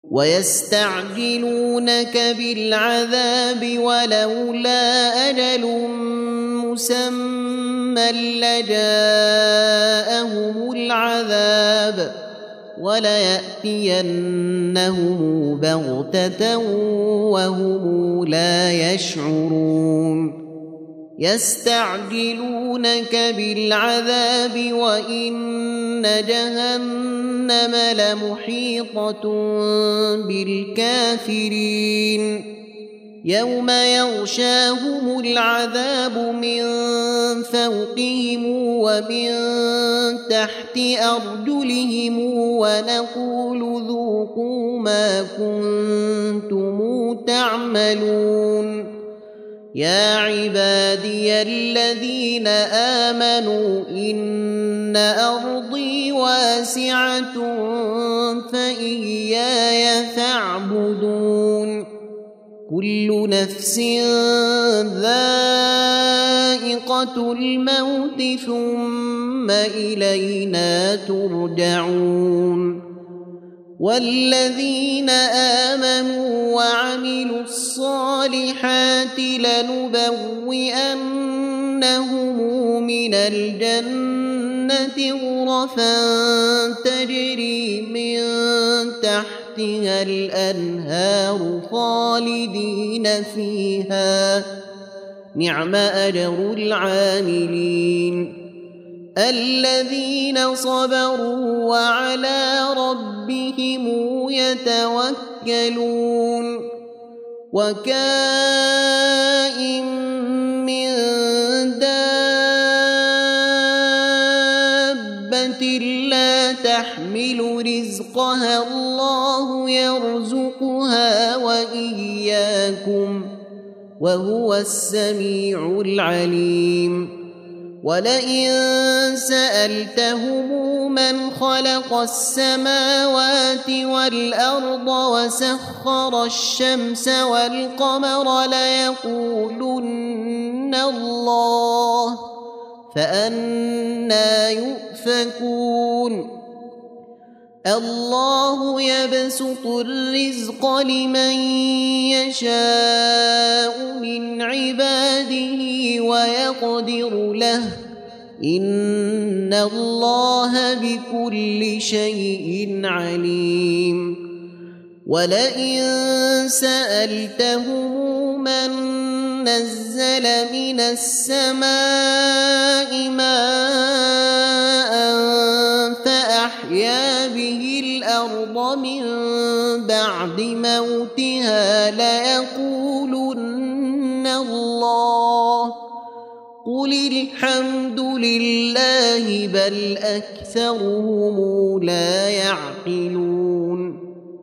ويستعجلونك بالعذاب ولولا أجل مسمى لجاءهم العذاب وليأتينهم بغتة وهم لا يشعرون يستعجلونك بالعذاب وإن جهنم لمحيطة بالكافرين يوم يغشاهم العذاب من فوقهم ومن تحت أرجلهم ونقول ذوقوا ما كنتم تعملون يا عبادي الذين آمنوا إن أرضي واسعة فإياي فاعبدون كل نفس ذائقة الموت ثم إلينا ترجعون والذين آمنوا وعملوا الصالحات لنبوئنهم من الجنة غرفا تجري من تحتها الأنهار خالدين فيها نعم أجر العاملين الذين صبروا وعلى ربهم يتوكلون وكائن من دابة لا تحمل رزقها الله يرزقها وإياكم وهو السميع العليم ولئن سألتهم من خلق السماوات والأرض وسخر الشمس والقمر ليقولن الله فأنى يؤفكون الله يبسط الرزق لمن يشاء من عباده ويقدر له إن الله بكل شيء عليم ولئن سألتهم من نزل من السماء ماء فأحيا به الأرض من بعد موتها ليقولن الله قل الحمد لله بل أكثرهم لا يعقلون